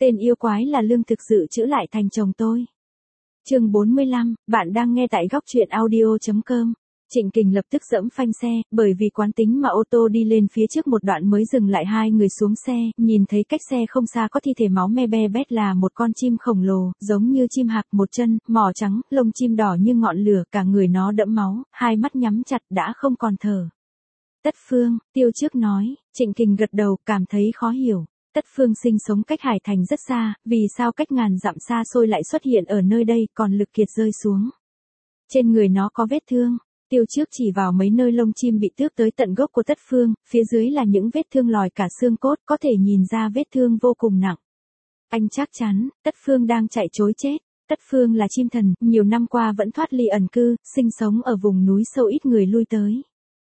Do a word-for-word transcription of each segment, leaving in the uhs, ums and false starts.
Tên yêu quái là lương thực dự trữ lại thành chồng tôi. Chương bốn mươi lăm, bạn đang nghe tại góc truyện audio chấm com. Trịnh Kình lập tức giẫm phanh xe, bởi vì quán tính mà ô tô đi lên phía trước một đoạn mới dừng lại, hai người xuống xe, nhìn thấy cách xe không xa có thi thể máu me be bét là một con chim khổng lồ, giống như chim hạc, một chân, mỏ trắng, lông chim đỏ như ngọn lửa, cả người nó đẫm máu, hai mắt nhắm chặt đã không còn thở. Tất Phương, Tiêu Trước nói. Trịnh Kình gật đầu, cảm thấy khó hiểu. Tất Phương sinh sống cách Hải Thành rất xa, vì sao cách ngàn dặm xa xôi lại xuất hiện ở nơi đây, còn lực kiệt rơi xuống. Trên người nó có vết thương. Tiêu Trước chỉ vào mấy nơi lông chim bị tước tới tận gốc của Tất Phương, phía dưới là những vết thương lòi cả xương cốt, có thể nhìn ra vết thương vô cùng nặng. Anh chắc chắn, Tất Phương đang chạy trối chết. Tất Phương là chim thần, nhiều năm qua vẫn thoát ly ẩn cư, sinh sống ở vùng núi sâu ít người lui tới.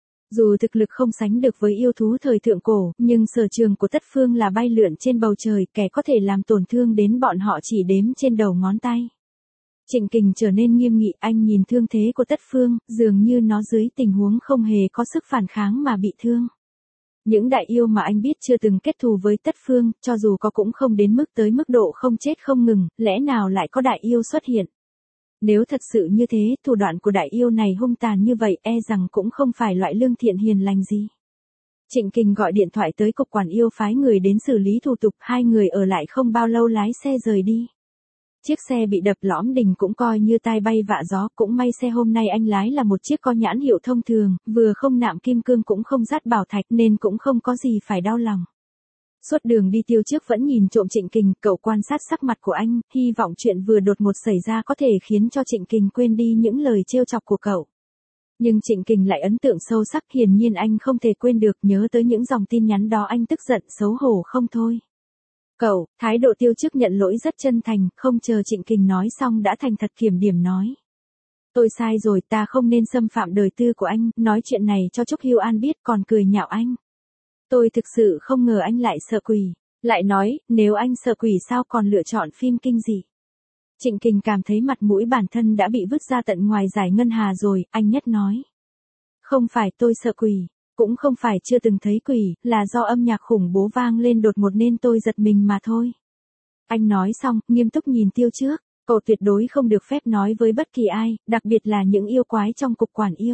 Dù thực lực không sánh được với yêu thú thời thượng cổ, nhưng sở trường của Tất Phương là bay lượn trên bầu trời, kẻ có thể làm tổn thương đến bọn họ chỉ đếm trên đầu ngón tay. Trịnh Kình trở nên nghiêm nghị, anh nhìn thương thế của Tất Phương, dường như nó dưới tình huống không hề có sức phản kháng mà bị thương. Những đại yêu mà anh biết chưa từng kết thù với Tất Phương, cho dù có cũng không đến mức tới mức độ không chết không ngừng, lẽ nào lại có đại yêu xuất hiện. Nếu thật sự như thế, thủ đoạn của đại yêu này hung tàn như vậy, e rằng cũng không phải loại lương thiện hiền lành gì. Trịnh Kình gọi điện thoại tới cục quản yêu phái người đến xử lý thủ tục, hai người ở lại không bao lâu lái xe rời đi. Chiếc xe bị đập lõm đỉnh cũng coi như tai bay vạ gió, cũng may xe hôm nay anh lái là một chiếc có nhãn hiệu thông thường, vừa không nạm kim cương cũng không rát bảo thạch nên cũng không có gì phải đau lòng. Suốt đường đi Tiêu Trước vẫn nhìn trộm Trịnh Kình, cậu quan sát sắc mặt của anh, hy vọng chuyện vừa đột ngột xảy ra có thể khiến cho Trịnh Kình quên đi những lời trêu chọc của cậu. Nhưng Trịnh Kình lại ấn tượng sâu sắc, hiển nhiên anh không thể quên được, nhớ tới những dòng tin nhắn đó anh tức giận xấu hổ không thôi. Cậu, thái độ Tiêu Trước nhận lỗi rất chân thành, không chờ Trịnh Kình nói xong đã thành thật kiểm điểm nói. Tôi sai rồi, ta không nên xâm phạm đời tư của anh, nói chuyện này cho Trúc Hiếu An biết còn cười nhạo anh. Tôi thực sự không ngờ anh lại sợ quỷ. Lại nói, nếu anh sợ quỷ sao còn lựa chọn phim kinh dị. Trịnh Kình cảm thấy mặt mũi bản thân đã bị vứt ra tận ngoài giải ngân hà rồi, anh nhất nói. Không phải tôi sợ quỷ, cũng không phải chưa từng thấy quỷ, là do âm nhạc khủng bố vang lên đột ngột nên tôi giật mình mà thôi. Anh nói xong, nghiêm túc nhìn Tiêu Trước, cậu tuyệt đối không được phép nói với bất kỳ ai, đặc biệt là những yêu quái trong cục quản yêu.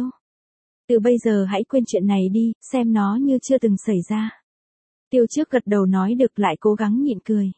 Từ bây giờ hãy quên chuyện này đi, xem nó như chưa từng xảy ra. Tiêu Trước gật đầu nói được, lại cố gắng nhịn cười.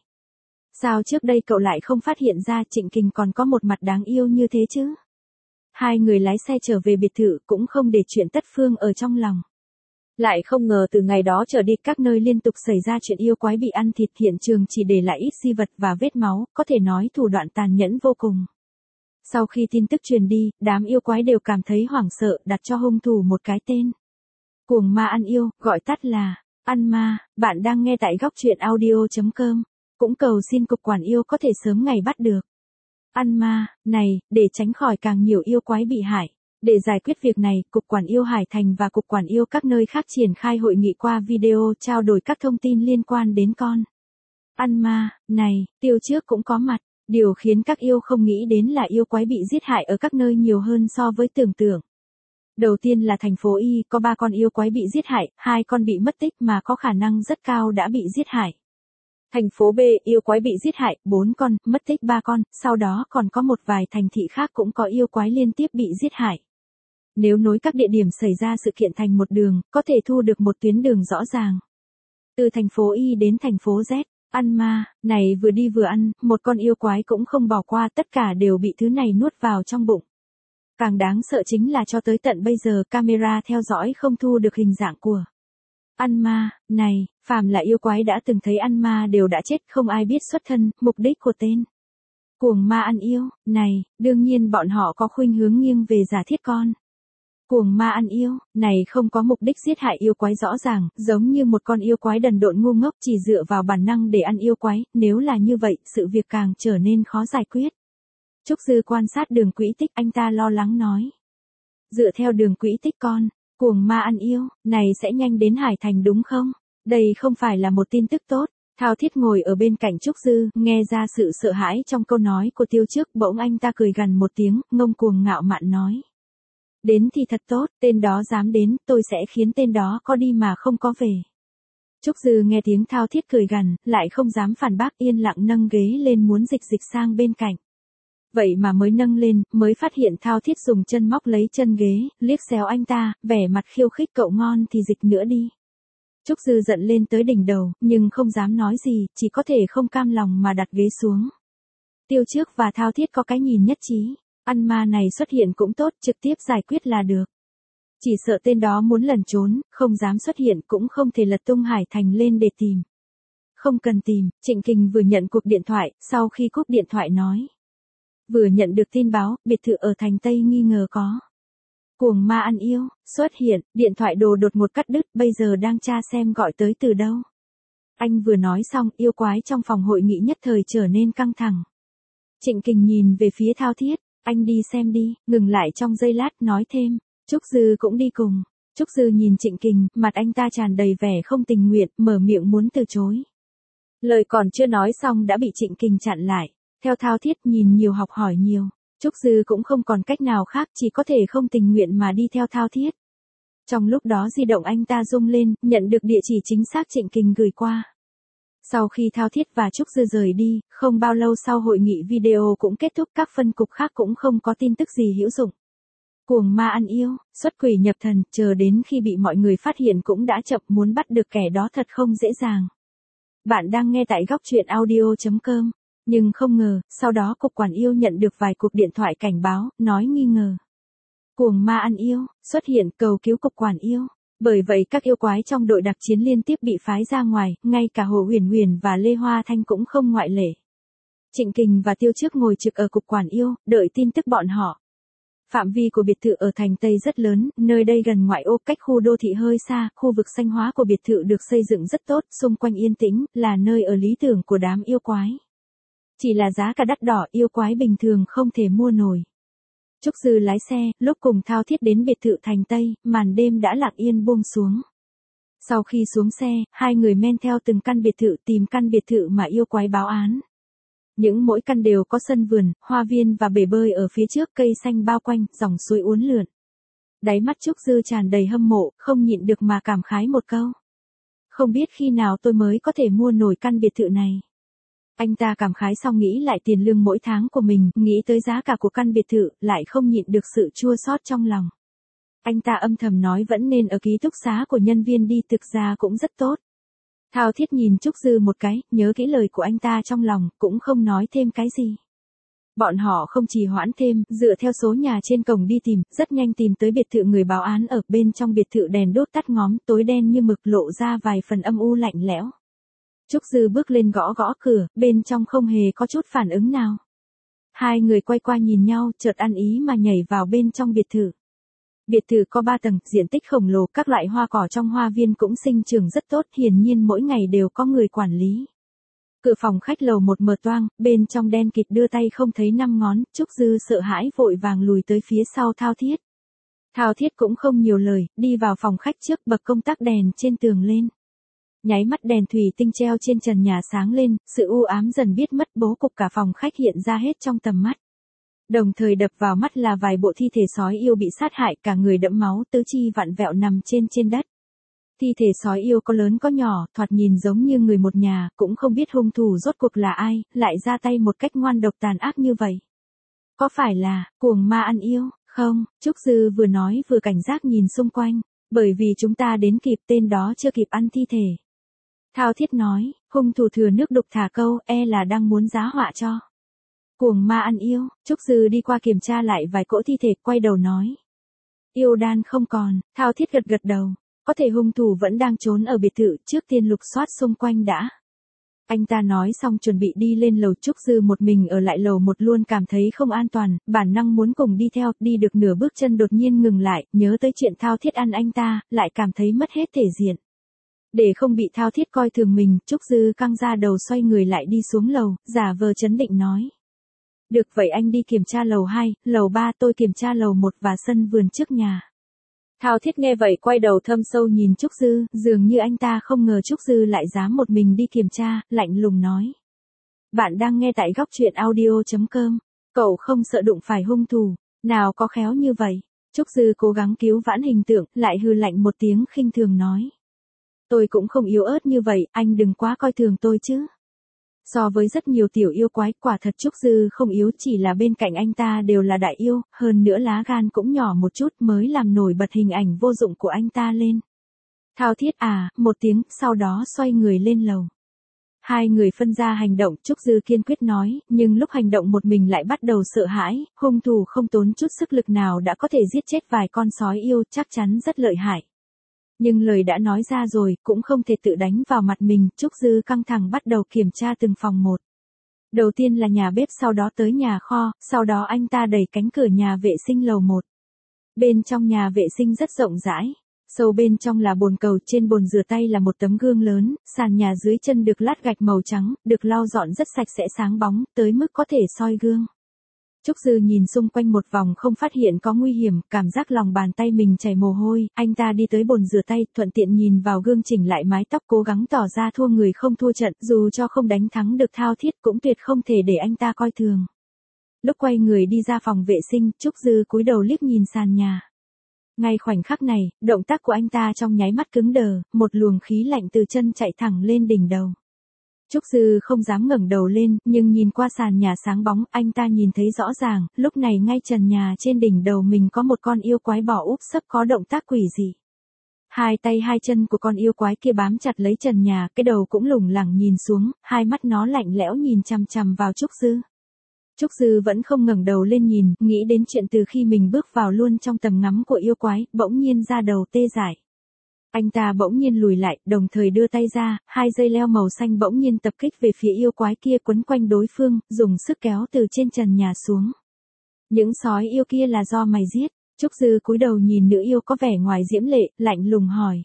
Sao trước đây cậu lại không phát hiện ra Trịnh Kình còn có một mặt đáng yêu như thế chứ? Hai người lái xe trở về biệt thự cũng không để chuyện Tất Phương ở trong lòng. Lại không ngờ từ ngày đó trở đi các nơi liên tục xảy ra chuyện yêu quái bị ăn thịt, hiện trường chỉ để lại ít di vật và vết máu, có thể nói thủ đoạn tàn nhẫn vô cùng. Sau khi tin tức truyền đi, đám yêu quái đều cảm thấy hoảng sợ, đặt cho hung thủ một cái tên. Cuồng ma ăn yêu, gọi tắt là ăn ma. Bạn đang nghe tại góc truyện audio chấm com. Cũng cầu xin cục quản yêu có thể sớm ngày bắt được ăn ma này, để tránh khỏi càng nhiều yêu quái bị hại. Để giải quyết việc này, cục quản yêu Hải Thành và cục quản yêu các nơi khác triển khai hội nghị qua video, trao đổi các thông tin liên quan đến con ăn ma này. Tiêu Trước cũng có mặt. Điều khiến các yêu không nghĩ đến là yêu quái bị giết hại ở các nơi nhiều hơn so với tưởng tượng. Đầu tiên là thành phố Y, có ba con yêu quái bị giết hại, hai con bị mất tích mà có khả năng rất cao đã bị giết hại. Thành phố B, yêu quái bị giết hại, bốn con, mất tích ba con, sau đó còn có một vài thành thị khác cũng có yêu quái liên tiếp bị giết hại. Nếu nối các địa điểm xảy ra sự kiện thành một đường, có thể thu được một tuyến đường rõ ràng. Từ thành phố Y đến thành phố Z. Ăn ma này vừa đi vừa ăn, một con yêu quái cũng không bỏ qua, tất cả đều bị thứ này nuốt vào trong bụng. Càng đáng sợ chính là cho tới tận bây giờ camera theo dõi không thu được hình dạng của ăn ma này. Phàm là yêu quái đã từng thấy ăn ma đều đã chết, không ai biết xuất thân, mục đích của tên cuồng ma ăn yêu này. Đương nhiên bọn họ có khuynh hướng nghiêng về giả thiết con cuồng ma ăn yêu này không có mục đích giết hại yêu quái rõ ràng, giống như một con yêu quái đần độn ngu ngốc chỉ dựa vào bản năng để ăn yêu quái. Nếu là như vậy, sự việc càng trở nên khó giải quyết. Trúc Dư quan sát đường quỹ tích, anh ta lo lắng nói. Dựa theo đường quỹ tích con cuồng ma ăn yêu này sẽ nhanh đến Hải Thành đúng không? Đây không phải là một tin tức tốt. Thao Thiết ngồi ở bên cạnh Trúc Dư, nghe ra sự sợ hãi trong câu nói của Tiêu Trước, bỗng anh ta cười gằn một tiếng, ngông cuồng ngạo mạn nói. Đến thì thật tốt, tên đó dám đến, tôi sẽ khiến tên đó có đi mà không có về. Trúc Dư nghe tiếng Thao Thiết cười gằn, lại không dám phản bác, yên lặng nâng ghế lên muốn dịch dịch sang bên cạnh. Vậy mà mới nâng lên, mới phát hiện Thao Thiết dùng chân móc lấy chân ghế, liếc xéo anh ta, vẻ mặt khiêu khích, cậu ngon thì dịch nữa đi. Trúc Dư giận lên tới đỉnh đầu, nhưng không dám nói gì, chỉ có thể không cam lòng mà đặt ghế xuống. Tiêu Trước và Thao Thiết có cái nhìn nhất trí, ăn ma này xuất hiện cũng tốt, trực tiếp giải quyết là được. Chỉ sợ tên đó muốn lẩn trốn, không dám xuất hiện, cũng không thể lật tung Hải Thành lên để tìm. Không cần tìm, Trịnh Kình vừa nhận cuộc điện thoại, sau khi cúp điện thoại nói. Vừa nhận được tin báo, biệt thự ở thành Tây nghi ngờ có cuồng ma ăn yêu, xuất hiện, điện thoại đồ đột ngột cắt đứt, bây giờ đang tra xem gọi tới từ đâu. Anh vừa nói xong, yêu quái trong phòng hội nghị nhất thời trở nên căng thẳng. Trịnh Kình nhìn về phía Thao Thiết, anh đi xem đi, ngừng lại trong giây lát, nói thêm, Trúc Dư cũng đi cùng. Trúc Dư nhìn Trịnh Kình, mặt anh ta tràn đầy vẻ không tình nguyện, mở miệng muốn từ chối. Lời còn chưa nói xong đã bị Trịnh Kình chặn lại. Theo Thao Thiết, nhìn nhiều học hỏi nhiều, Trúc Dư cũng không còn cách nào khác, chỉ có thể không tình nguyện mà đi theo Thao Thiết. Trong lúc đó di động anh ta rung lên, nhận được địa chỉ chính xác Trịnh Kình gửi qua. Sau khi Thao Thiết và Trúc Dư rời đi, không bao lâu sau hội nghị video cũng kết thúc, các phân cục khác cũng không có tin tức gì hữu dụng. Cuồng ma ăn yêu, xuất quỷ nhập thần, chờ đến khi bị mọi người phát hiện cũng đã chậm, muốn bắt được kẻ đó thật không dễ dàng. Bạn đang nghe tại góc truyện audio chấm com. Nhưng không ngờ, sau đó Cục Quản yêu nhận được vài cuộc điện thoại cảnh báo, nói nghi ngờ. Cuồng ma ăn yêu, xuất hiện, cầu cứu Cục Quản yêu. Bởi vậy các yêu quái trong đội đặc chiến liên tiếp bị phái ra ngoài, ngay cả Hồ Huyền Huyền và Lê Hoa Thanh cũng không ngoại lệ. Trịnh Kình và Tiêu Trước ngồi trực ở Cục Quản yêu, đợi tin tức bọn họ. Phạm vi của biệt thự ở thành Tây rất lớn, nơi đây gần ngoại ô, cách khu đô thị hơi xa, khu vực xanh hóa của biệt thự được xây dựng rất tốt, xung quanh yên tĩnh, là nơi ở lý tưởng của đám yêu quái. Chỉ là giá cả đắt đỏ, yêu quái bình thường không thể mua nổi. Trúc Dư lái xe, lúc cùng Thao Thiết đến biệt thự thành Tây, màn đêm đã lặng yên buông xuống. Sau khi xuống xe, hai người men theo từng căn biệt thự tìm căn biệt thự mà yêu quái báo án. Những mỗi căn đều có sân vườn, hoa viên và bể bơi ở phía trước, cây xanh bao quanh, dòng suối uốn lượn. Đáy mắt Trúc Dư tràn đầy hâm mộ, không nhịn được mà cảm khái một câu. Không biết khi nào tôi mới có thể mua nổi căn biệt thự này. Anh ta cảm khái xong nghĩ lại tiền lương mỗi tháng của mình, nghĩ tới giá cả của căn biệt thự, lại không nhịn được sự chua xót trong lòng. Anh ta âm thầm nói vẫn nên ở ký túc xá của nhân viên đi, thực ra cũng rất tốt. Thao Thiết nhìn Trúc Dư một cái, nhớ kỹ lời của anh ta trong lòng, cũng không nói thêm cái gì. Bọn họ không trì hoãn thêm, dựa theo số nhà trên cổng đi tìm, rất nhanh tìm tới biệt thự người báo án ở bên trong biệt thự, đèn đốt tắt ngóm, tối đen như mực, lộ ra vài phần âm u lạnh lẽo. Trúc Dư bước lên gõ gõ cửa, bên trong không hề có chút phản ứng nào. Hai người quay qua nhìn nhau, chợt ăn ý mà nhảy vào bên trong biệt thự. Biệt thự có ba tầng, diện tích khổng lồ, các loại hoa cỏ trong hoa viên cũng sinh trưởng rất tốt, hiển nhiên mỗi ngày đều có người quản lý. Cửa phòng khách lầu một mở toang, bên trong đen kịt, đưa tay không thấy năm ngón, Trúc Dư sợ hãi vội vàng lùi tới phía sau Thao Thiết. Thao Thiết cũng không nhiều lời, đi vào phòng khách trước, bật công tắc đèn trên tường lên. Nháy mắt đèn thủy tinh treo trên trần nhà sáng lên, sự u ám dần biết mất, bố cục cả phòng khách hiện ra hết trong tầm mắt. Đồng thời đập vào mắt là vài bộ thi thể sói yêu bị sát hại, cả người đẫm máu, tứ chi vặn vẹo nằm trên trên đất. Thi thể sói yêu có lớn có nhỏ, thoạt nhìn giống như người một nhà, cũng không biết hung thủ rốt cuộc là ai, lại ra tay một cách ngoan độc tàn ác như vậy. Có phải là cuồng ma ăn yêu, không? Trúc Dư vừa nói vừa cảnh giác nhìn xung quanh, bởi vì chúng ta đến kịp, tên đó chưa kịp ăn thi thể. Thao Thiết nói, hung thủ thừa nước đục thả câu, e là đang muốn giá họa cho. Cuồng ma ăn yêu. Trúc Dư đi qua kiểm tra lại vài cỗ thi thể, quay đầu nói. Yêu đan không còn. Thao Thiết gật gật đầu. Có thể hung thủ vẫn đang trốn ở biệt thự, trước tiên lục soát xung quanh đã. Anh ta nói xong chuẩn bị đi lên lầu, Trúc Dư một mình ở lại lầu một luôn cảm thấy không an toàn, bản năng muốn cùng đi theo, đi được nửa bước chân đột nhiên ngừng lại, nhớ tới chuyện Thao Thiết ăn anh ta, lại cảm thấy mất hết thể diện. Để không bị Thao Thiết coi thường mình, Trúc Dư căng ra đầu xoay người lại đi xuống lầu, giả vờ trấn định nói. Được vậy anh đi kiểm tra lầu hai, lầu ba, tôi kiểm tra lầu một và sân vườn trước nhà. Thao Thiết nghe vậy quay đầu thâm sâu nhìn Trúc Dư, dường như anh ta không ngờ Trúc Dư lại dám một mình đi kiểm tra, lạnh lùng nói. Bạn đang nghe tại góc truyện audio chấm com, cậu không sợ đụng phải hung thủ, nào có khéo như vậy. Trúc Dư cố gắng cứu vãn hình tượng, lại hừ lạnh một tiếng khinh thường nói. Tôi cũng không yếu ớt như vậy, anh đừng quá coi thường tôi chứ. So với rất nhiều tiểu yêu quái, quả thật Trúc Dư không yếu, chỉ là bên cạnh anh ta đều là đại yêu, hơn nữa lá gan cũng nhỏ một chút mới làm nổi bật hình ảnh vô dụng của anh ta lên. Thao Thiết à, một tiếng, sau đó xoay người lên lầu. Hai người phân ra hành động, Trúc Dư kiên quyết nói, nhưng lúc hành động một mình lại bắt đầu sợ hãi, hung thủ không tốn chút sức lực nào đã có thể giết chết vài con sói yêu, chắc chắn rất lợi hại. Nhưng lời đã nói ra rồi, cũng không thể tự đánh vào mặt mình, Trúc Dư căng thẳng bắt đầu kiểm tra từng phòng một. Đầu tiên là nhà bếp, sau đó tới nhà kho, sau đó anh ta đẩy cánh cửa nhà vệ sinh lầu một. Bên trong nhà vệ sinh rất rộng rãi. Sâu bên trong là bồn cầu, trên bồn rửa tay là một tấm gương lớn, sàn nhà dưới chân được lát gạch màu trắng, được lau dọn rất sạch sẽ sáng bóng, tới mức có thể soi gương. Trúc Dư nhìn xung quanh một vòng không phát hiện có nguy hiểm, cảm giác lòng bàn tay mình chảy mồ hôi, anh ta đi tới bồn rửa tay, thuận tiện nhìn vào gương chỉnh lại mái tóc, cố gắng tỏ ra thua người không thua trận, dù cho không đánh thắng được Thao Thiết cũng tuyệt không thể để anh ta coi thường. Lúc quay người đi ra phòng vệ sinh, Trúc Dư cúi đầu liếc nhìn sàn nhà. Ngay khoảnh khắc này, động tác của anh ta trong nháy mắt cứng đờ, một luồng khí lạnh từ chân chạy thẳng lên đỉnh đầu. Trúc Dư không dám ngẩng đầu lên, nhưng nhìn qua sàn nhà sáng bóng, anh ta nhìn thấy rõ ràng, lúc này ngay trần nhà trên đỉnh đầu mình có một con yêu quái bò úp sấp có động tác quỷ dị. Hai tay hai chân của con yêu quái kia bám chặt lấy trần nhà, cái đầu cũng lủng lẳng nhìn xuống, hai mắt nó lạnh lẽo nhìn chằm chằm vào Trúc Dư. Trúc Dư vẫn không ngẩng đầu lên nhìn, nghĩ đến chuyện từ khi mình bước vào luôn trong tầm ngắm của yêu quái, bỗng nhiên da đầu tê dại. Anh ta bỗng nhiên lùi lại, đồng thời đưa tay ra, hai dây leo màu xanh bỗng nhiên tập kích về phía yêu quái kia, quấn quanh đối phương, dùng sức kéo từ trên trần nhà xuống. Những sói yêu kia là do mày giết? Trúc Dư cúi đầu nhìn nữ yêu có vẻ ngoài diễm lệ, lạnh lùng hỏi.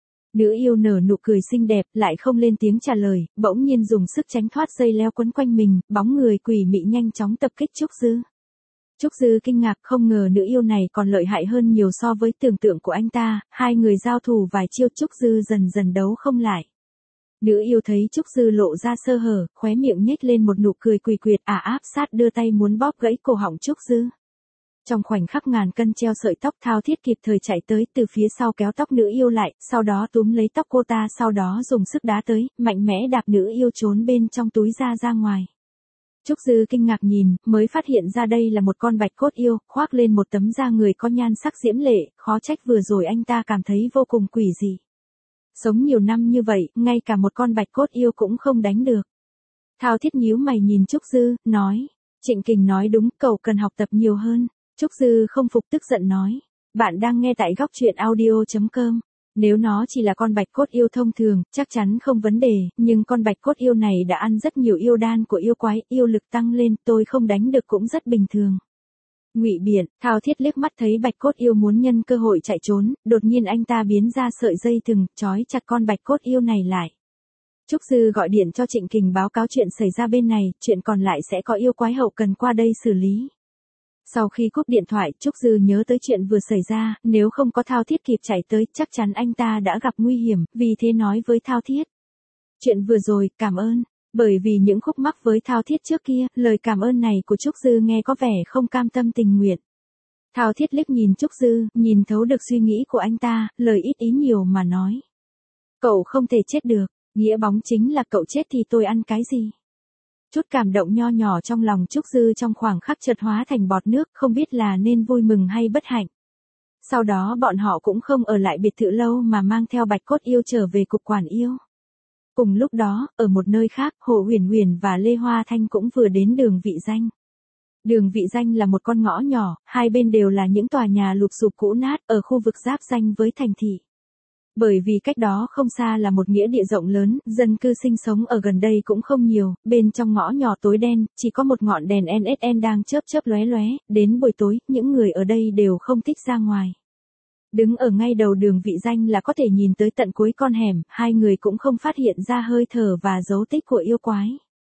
Nữ yêu nở nụ cười xinh đẹp, lại không lên tiếng trả lời, bỗng nhiên dùng sức tránh thoát dây leo quấn quanh mình, bóng người quỷ mị nhanh chóng tập kích Trúc Dư. Trúc Dư kinh ngạc, không ngờ nữ yêu này còn lợi hại hơn nhiều so với tưởng tượng của anh ta, hai người giao thủ vài chiêu, Trúc Dư dần dần đấu không lại. Nữ yêu thấy Trúc Dư lộ ra sơ hở, khóe miệng nhếch lên một nụ cười quỷ quyệt, ả áp sát đưa tay muốn bóp gãy cổ họng Trúc Dư. Trong khoảnh khắc ngàn cân treo sợi tóc, Thao Thiết kịp thời chạy tới từ phía sau kéo tóc nữ yêu lại, sau đó túm lấy tóc cô ta, sau đó dùng sức đá tới, mạnh mẽ đạp nữ yêu trốn bên trong túi ra ra ngoài. Trúc Dư kinh ngạc nhìn, mới phát hiện ra đây là một con bạch cốt yêu, khoác lên một tấm da người có nhan sắc diễm lệ, khó trách vừa rồi anh ta cảm thấy vô cùng quỷ dị. Sống nhiều năm như vậy, ngay cả một con bạch cốt yêu cũng không đánh được. Thao Thiết nhíu mày nhìn Trúc Dư, nói, Trịnh Kình nói đúng, cậu cần học tập nhiều hơn. Trúc Dư không phục tức giận nói, bạn đang nghe tại góc truyện audio chấm com. Nếu nó chỉ là con bạch cốt yêu thông thường, chắc chắn không vấn đề, nhưng con bạch cốt yêu này đã ăn rất nhiều yêu đan của yêu quái, yêu lực tăng lên, tôi không đánh được cũng rất bình thường. Ngụy biện, Thao Thiết liếc mắt thấy bạch cốt yêu muốn nhân cơ hội chạy trốn, đột nhiên anh ta biến ra sợi dây thừng, trói chặt con bạch cốt yêu này lại. Trúc Dư gọi điện cho Trịnh Kình báo cáo chuyện xảy ra bên này, chuyện còn lại sẽ có yêu quái hậu cần qua đây xử lý. Sau khi cúp điện thoại, Trúc Dư nhớ tới chuyện vừa xảy ra, nếu không có Thao Thiết kịp chạy tới, chắc chắn anh ta đã gặp nguy hiểm, vì thế nói với Thao Thiết. Chuyện vừa rồi, cảm ơn. Bởi vì những khúc mắc với Thao Thiết trước kia, lời cảm ơn này của Trúc Dư nghe có vẻ không cam tâm tình nguyện. Thao Thiết liếc nhìn Trúc Dư, nhìn thấu được suy nghĩ của anh ta, lời ít ý nhiều mà nói. Cậu không thể chết được, nghĩa bóng chính là cậu chết thì tôi ăn cái gì? Chút cảm động nho nhỏ trong lòng Trúc Dư trong khoảng khắc chợt hóa thành bọt nước, không biết là nên vui mừng hay bất hạnh. Sau đó bọn họ cũng không ở lại biệt thự lâu mà mang theo bạch cốt yêu trở về cục quản yêu. Cùng lúc đó, ở một nơi khác, Hồ Huyền Huyền và Lê Hoa Thanh cũng vừa đến đường Vị Danh. Đường Vị Danh là một con ngõ nhỏ, hai bên đều là những tòa nhà lụp xụp cũ nát ở khu vực giáp ranh với thành thị. Bởi vì cách đó không xa là một nghĩa địa rộng lớn, dân cư sinh sống ở gần đây cũng không nhiều, bên trong ngõ nhỏ tối đen, chỉ có một ngọn đèn en ét en đang chớp chớp lóe lóe, đến buổi tối, những người ở đây đều không thích ra ngoài. Đứng ở ngay đầu đường Vị Danh là có thể nhìn tới tận cuối con hẻm, hai người cũng không phát hiện ra hơi thở và dấu tích của yêu quái.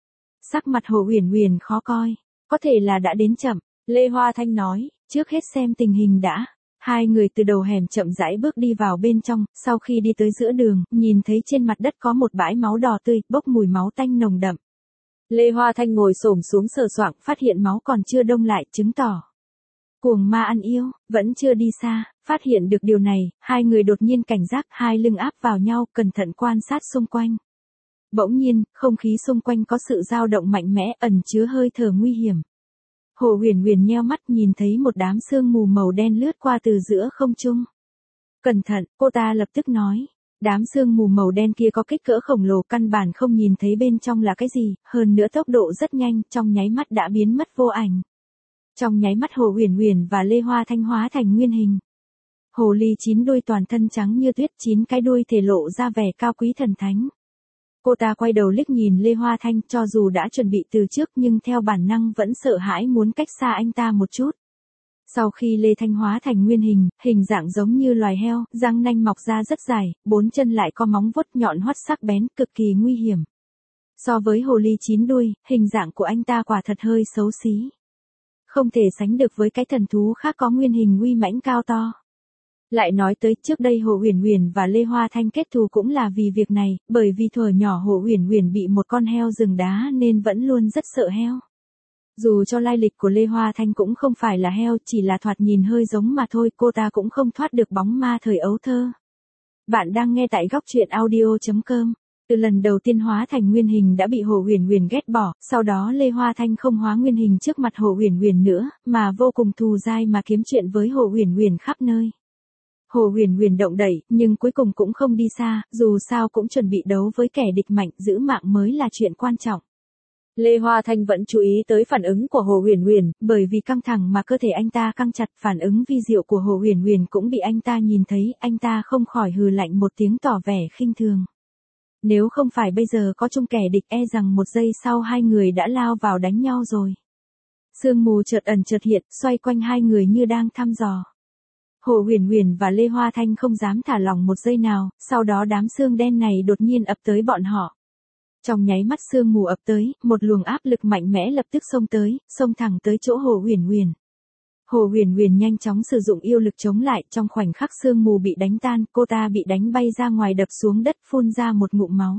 Sắc mặt Hồ Huyền Huyền khó coi, có thể là đã đến chậm, Lê Hoa Thanh nói, trước hết xem tình hình đã. Hai người từ đầu hẻm chậm rãi bước đi vào bên trong, sau khi đi tới giữa đường, nhìn thấy trên mặt đất có một bãi máu đỏ tươi, bốc mùi máu tanh nồng đậm. Lê Hoa Thanh ngồi xổm xuống sờ soạng, phát hiện máu còn chưa đông lại, chứng tỏ Cuồng ma ăn yêu, vẫn chưa đi xa, phát hiện được điều này, hai người đột nhiên cảnh giác, hai lưng áp vào nhau, cẩn thận quan sát xung quanh. Bỗng nhiên, không khí xung quanh có sự dao động mạnh mẽ, ẩn chứa hơi thở nguy hiểm. Hồ Huyền Huyền nheo mắt nhìn thấy một đám sương mù màu đen lướt qua từ giữa không trung. Cẩn thận, cô ta lập tức nói. Đám sương mù màu đen kia có kích cỡ khổng lồ, căn bản không nhìn thấy bên trong là cái gì, hơn nữa tốc độ rất nhanh, trong nháy mắt đã biến mất vô ảnh. Trong nháy mắt Hồ Huyền Huyền và Lê Hoa Thanh hóa thành nguyên hình. Hồ ly chín đuôi toàn thân trắng như tuyết, chín cái đuôi thể lộ ra vẻ cao quý thần thánh. Cô ta quay đầu liếc nhìn Lê Hoa Thanh, cho dù đã chuẩn bị từ trước nhưng theo bản năng vẫn sợ hãi muốn cách xa anh ta một chút. Sau khi Lê Thanh hóa thành nguyên hình, hình dạng giống như loài heo, răng nanh mọc ra rất dài, bốn chân lại có móng vuốt nhọn hoắt sắc bén, cực kỳ nguy hiểm. So với hồ ly chín đuôi, hình dạng của anh ta quả thật hơi xấu xí. Không thể sánh được với cái thần thú khác có nguyên hình uy mãnh cao to. Lại nói tới, trước đây Hồ Huyền Huyền và Lê Hoa Thanh kết thù cũng là vì việc này, bởi vì thuở nhỏ Hồ Huyền Huyền bị một con heo rừng đá nên vẫn luôn rất sợ heo. Dù cho lai lịch của Lê Hoa Thanh cũng không phải là heo, chỉ là thoạt nhìn hơi giống mà thôi, cô ta cũng không thoát được bóng ma thời ấu thơ. Bạn đang nghe tại góc truyện audio chấm com. Từ lần đầu tiên hóa thành nguyên hình đã bị Hồ Huyền Huyền ghét bỏ, sau đó Lê Hoa Thanh không hóa nguyên hình trước mặt Hồ Huyền Huyền nữa, mà vô cùng thù dai mà kiếm chuyện với Hồ Huyền Huyền khắp nơi. Hồ Huyền Huyền động đẩy, nhưng cuối cùng cũng không đi xa, dù sao cũng chuẩn bị đấu với kẻ địch mạnh, giữ mạng mới là chuyện quan trọng. Lê Hoa Thanh vẫn chú ý tới phản ứng của Hồ Huyền Huyền, bởi vì căng thẳng mà cơ thể anh ta căng chặt, phản ứng vi diệu của Hồ Huyền Huyền cũng bị anh ta nhìn thấy, anh ta không khỏi hừ lạnh một tiếng tỏ vẻ khinh thường. Nếu không phải bây giờ có chung kẻ địch, e rằng một giây sau hai người đã lao vào đánh nhau rồi. Sương mù chợt ẩn chợt hiện, xoay quanh hai người như đang thăm dò. Hồ Huyền Huyền và Lê Hoa Thanh không dám thả lỏng một giây nào, sau đó đám sương đen này đột nhiên ập tới bọn họ. Trong nháy mắt sương mù ập tới, một luồng áp lực mạnh mẽ lập tức xông tới, xông thẳng tới chỗ Hồ Huyền Huyền. Hồ Huyền Huyền nhanh chóng sử dụng yêu lực chống lại, trong khoảnh khắc sương mù bị đánh tan, cô ta bị đánh bay ra ngoài, đập xuống đất, phun ra một ngụm máu.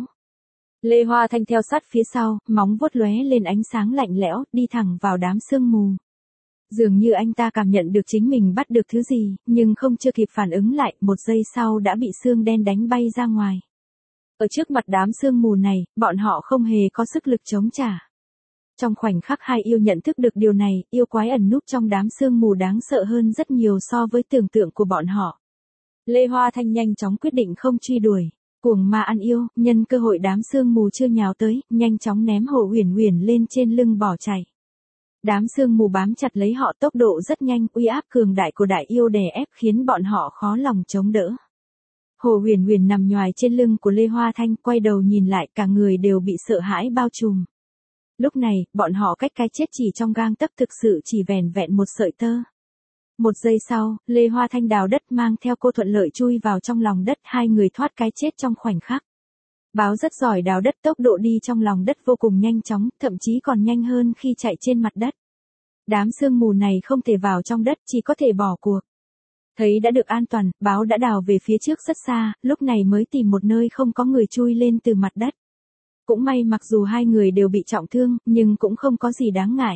Lê Hoa Thanh theo sát phía sau, móng vuốt lóe lên ánh sáng lạnh lẽo, đi thẳng vào đám sương mù. Dường như anh ta cảm nhận được chính mình bắt được thứ gì, nhưng không chưa kịp phản ứng lại, một giây sau đã bị sương đen đánh bay ra ngoài. Ở trước mặt đám sương mù này, bọn họ không hề có sức lực chống trả. Trong khoảnh khắc hai yêu nhận thức được điều này, yêu quái ẩn núp trong đám sương mù đáng sợ hơn rất nhiều so với tưởng tượng của bọn họ. Lê Hoa Thanh nhanh chóng quyết định không truy đuổi. Cuồng ma ăn yêu, nhân cơ hội đám sương mù chưa nhào tới, nhanh chóng ném Hồ Huyền Huyền lên trên lưng bỏ chạy. Đám sương mù bám chặt lấy họ, tốc độ rất nhanh, uy áp cường đại của đại yêu đè ép khiến bọn họ khó lòng chống đỡ. Hồ Huyền Huyền nằm nhoài trên lưng của Lê Hoa Thanh, quay đầu nhìn lại, cả người đều bị sợ hãi bao trùm. Lúc này, bọn họ cách cái chết chỉ trong gang tấc, thực sự chỉ vẻn vẹn một sợi tơ. Một giây sau, Lê Hoa Thanh đào đất mang theo cô thuận lợi chui vào trong lòng đất, hai người thoát cái chết trong khoảnh khắc. Báo rất giỏi đào đất, tốc độ đi trong lòng đất vô cùng nhanh chóng, thậm chí còn nhanh hơn khi chạy trên mặt đất. Đám sương mù này không thể vào trong đất, chỉ có thể bỏ cuộc. Thấy đã được an toàn, báo đã đào về phía trước rất xa, lúc này mới tìm một nơi không có người chui lên từ mặt đất. Cũng may mặc dù hai người đều bị trọng thương, nhưng cũng không có gì đáng ngại.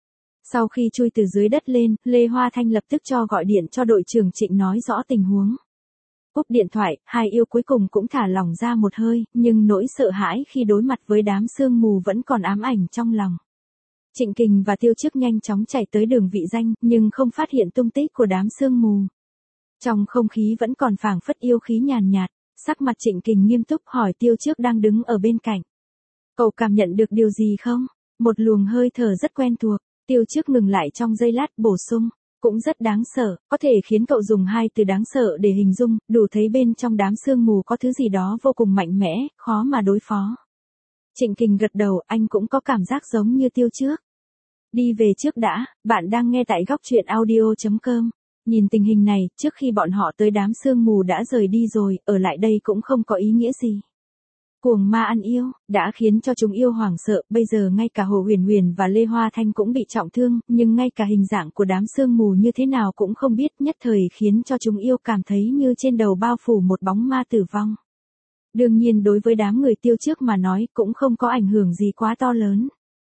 Sau khi chui từ dưới đất lên, Lê Hoa Thanh lập tức cho gọi điện cho đội trưởng Trịnh nói rõ tình huống. Cúp điện thoại, hai yêu cuối cùng cũng thả lỏng ra một hơi, nhưng nỗi sợ hãi khi đối mặt với đám sương mù vẫn còn ám ảnh trong lòng. Trịnh Kình và Tiêu Chức nhanh chóng chạy tới đường vị danh, nhưng không phát hiện tung tích của đám sương mù. Trong không khí vẫn còn phảng phất yêu khí nhàn nhạt, sắc mặt Trịnh Kình nghiêm túc hỏi Tiêu Chức đang đứng ở bên cạnh. Cậu cảm nhận được điều gì không? Một luồng hơi thở rất quen thuộc, Tiêu Chức ngừng lại trong giây lát, bổ sung. Cũng rất đáng sợ, có thể khiến cậu dùng hai từ đáng sợ để hình dung, đủ thấy bên trong đám sương mù có thứ gì đó vô cùng mạnh mẽ, khó mà đối phó. Trịnh Kình gật đầu, anh cũng có cảm giác giống như Tiêu Trước. Đi về trước đã, bạn đang nghe tại góc truyện audio chấm com. Nhìn tình hình này, trước khi bọn họ tới đám sương mù đã rời đi rồi, ở lại đây cũng không có ý nghĩa gì. Cuồng ma ăn yêu, đã khiến cho chúng yêu hoảng sợ, bây giờ ngay cả Hồ Huyền Huyền và Lê Hoa Thanh cũng bị trọng thương, nhưng ngay cả hình dạng của đám sương mù như thế nào cũng không biết, nhất thời khiến cho chúng yêu cảm thấy như trên đầu bao phủ một bóng ma tử vong. Đương nhiên đối với đám người Tiêu Trước mà nói cũng không có ảnh hưởng gì quá to lớn.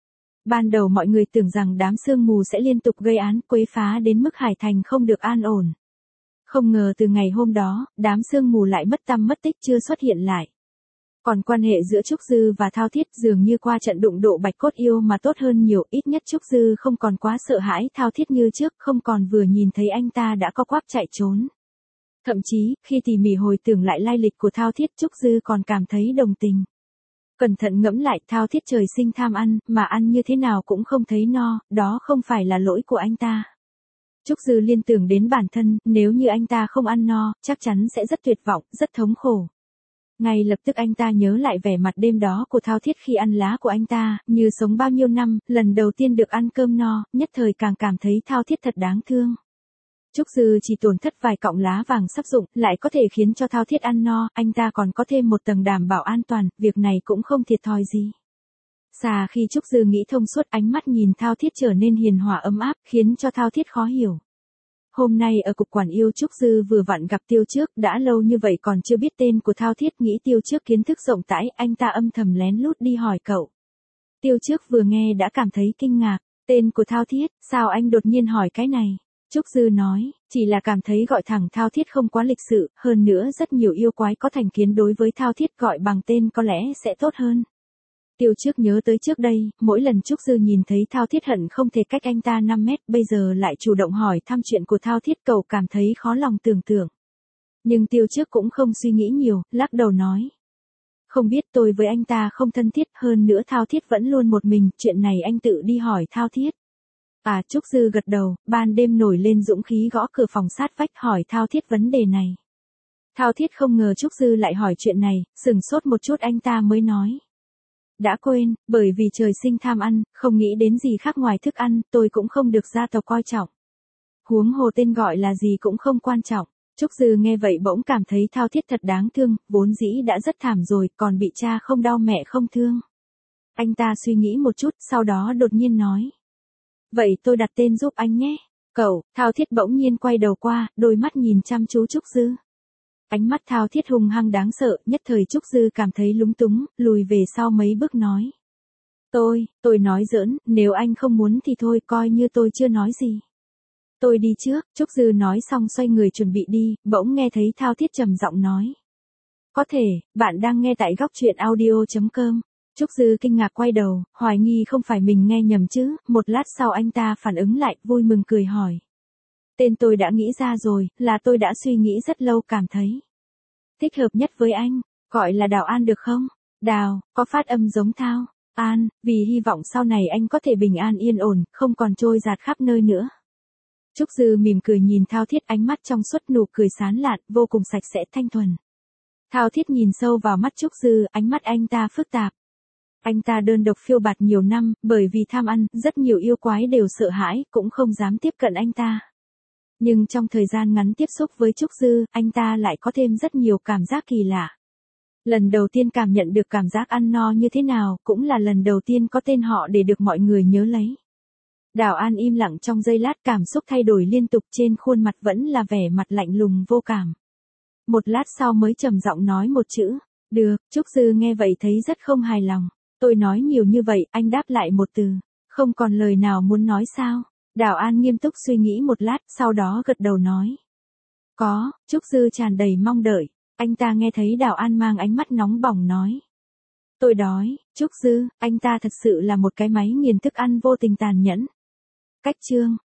Ban đầu mọi người tưởng rằng đám sương mù sẽ liên tục gây án quấy phá đến mức Hải Thành không được an ổn. Không ngờ từ ngày hôm đó, đám sương mù lại mất tăm mất tích chưa xuất hiện lại. Còn quan hệ giữa Trúc Dư và Thao Thiết dường như qua trận đụng độ bạch cốt yêu mà tốt hơn nhiều, ít nhất Trúc Dư không còn quá sợ hãi Thao Thiết như trước, không còn vừa nhìn thấy anh ta đã co quắp chạy trốn. Thậm chí, khi tỉ mỉ hồi tưởng lại lai lịch của Thao Thiết, Trúc Dư còn cảm thấy đồng tình. Cẩn thận ngẫm lại, Thao Thiết trời sinh tham ăn, mà ăn như thế nào cũng không thấy no, đó không phải là lỗi của anh ta. Trúc Dư liên tưởng đến bản thân, nếu như anh ta không ăn no, chắc chắn sẽ rất tuyệt vọng, rất thống khổ. Ngay lập tức anh ta nhớ lại vẻ mặt đêm đó của Thao Thiết khi ăn lá của anh ta, như sống bao nhiêu năm, lần đầu tiên được ăn cơm no, nhất thời càng cảm thấy Thao Thiết thật đáng thương. Trúc Dư chỉ tổn thất vài cọng lá vàng sắp rụng, lại có thể khiến cho Thao Thiết ăn no, anh ta còn có thêm một tầng đảm bảo an toàn, việc này cũng không thiệt thòi gì. Xà khi Trúc Dư nghĩ thông suốt, ánh mắt nhìn Thao Thiết trở nên hiền hòa ấm áp, khiến cho Thao Thiết khó hiểu. Hôm nay ở cục quản yêu Trúc Dư vừa vặn gặp Tiêu Trước, đã lâu như vậy còn chưa biết tên của Thao Thiết, nghĩ Tiêu Trước kiến thức rộng rãi, anh ta âm thầm lén lút đi hỏi cậu. Tiêu Trước vừa nghe đã cảm thấy kinh ngạc, tên của Thao Thiết, sao anh đột nhiên hỏi cái này? Trúc Dư nói, chỉ là cảm thấy gọi thẳng Thao Thiết không quá lịch sự, hơn nữa rất nhiều yêu quái có thành kiến đối với Thao Thiết, gọi bằng tên có lẽ sẽ tốt hơn. Tiêu Trước nhớ tới trước đây, mỗi lần Trúc Dư nhìn thấy Thao Thiết hận không thể cách anh ta năm mét, bây giờ lại chủ động hỏi thăm chuyện của Thao Thiết, cậu cảm thấy khó lòng tưởng tượng. Nhưng Tiêu Trước cũng không suy nghĩ nhiều, lắc đầu nói. Không biết, tôi với anh ta không thân thiết, hơn nữa Thao Thiết vẫn luôn một mình, chuyện này anh tự đi hỏi Thao Thiết. À, Trúc Dư gật đầu, ban đêm nổi lên dũng khí gõ cửa phòng sát vách hỏi Thao Thiết vấn đề này. Thao Thiết không ngờ Trúc Dư lại hỏi chuyện này, sừng sốt một chút anh ta mới nói. Đã quên, bởi vì trời sinh tham ăn, không nghĩ đến gì khác ngoài thức ăn, tôi cũng không được gia tộc coi trọng. Huống hồ tên gọi là gì cũng không quan trọng. Trúc Dư nghe vậy bỗng cảm thấy Thao Thiết thật đáng thương, vốn dĩ đã rất thảm rồi, còn bị cha không đau mẹ không thương. Anh ta suy nghĩ một chút, sau đó đột nhiên nói. Vậy tôi đặt tên giúp anh nhé. Cậu, Thao Thiết bỗng nhiên quay đầu qua, đôi mắt nhìn chăm chú Trúc Dư. Ánh mắt Thao Thiết hung hăng đáng sợ, nhất thời Trúc Dư cảm thấy lúng túng, lùi về sau mấy bước nói. Tôi, tôi nói giỡn, nếu anh không muốn thì thôi, coi như tôi chưa nói gì. Tôi đi trước, Trúc Dư nói xong xoay người chuẩn bị đi, bỗng nghe thấy Thao Thiết trầm giọng nói. Có thể, bạn đang nghe tại góc truyện audio chấm com. Trúc Dư kinh ngạc quay đầu, hoài nghi không phải mình nghe nhầm chứ, một lát sau anh ta phản ứng lại, vui mừng cười hỏi. Tên tôi đã nghĩ ra rồi, là tôi đã suy nghĩ rất lâu, cảm thấy thích hợp nhất với anh, gọi là Đào An được không? Đào, có phát âm giống Thao, An, vì hy vọng sau này anh có thể bình an yên ổn, không còn trôi dạt khắp nơi nữa. Trúc Dư mỉm cười nhìn Thao Thiết, ánh mắt trong suốt nụ cười sán lạn, vô cùng sạch sẽ thanh thuần. Thao Thiết nhìn sâu vào mắt Trúc Dư, ánh mắt anh ta phức tạp. Anh ta đơn độc phiêu bạt nhiều năm, bởi vì tham ăn, rất nhiều yêu quái đều sợ hãi, cũng không dám tiếp cận anh ta. Nhưng trong thời gian ngắn tiếp xúc với Trúc Dư, anh ta lại có thêm rất nhiều cảm giác kỳ lạ. Lần đầu tiên cảm nhận được cảm giác ăn no như thế nào, cũng là lần đầu tiên có tên họ để được mọi người nhớ lấy. Đào An im lặng trong giây lát, cảm xúc thay đổi liên tục, trên khuôn mặt vẫn là vẻ mặt lạnh lùng vô cảm. Một lát sau mới trầm giọng nói một chữ, được. Trúc Dư nghe vậy thấy rất không hài lòng. Tôi nói nhiều như vậy, anh đáp lại một từ, không còn lời nào muốn nói sao? Đào An nghiêm túc suy nghĩ một lát, sau đó gật đầu nói. Có. Trúc Dư tràn đầy mong đợi. Anh ta nghe thấy Đào An mang ánh mắt nóng bỏng nói. Tôi đói. Trúc Dư, anh ta thật sự là một cái máy nghiền thức ăn vô tình tàn nhẫn. Cách chương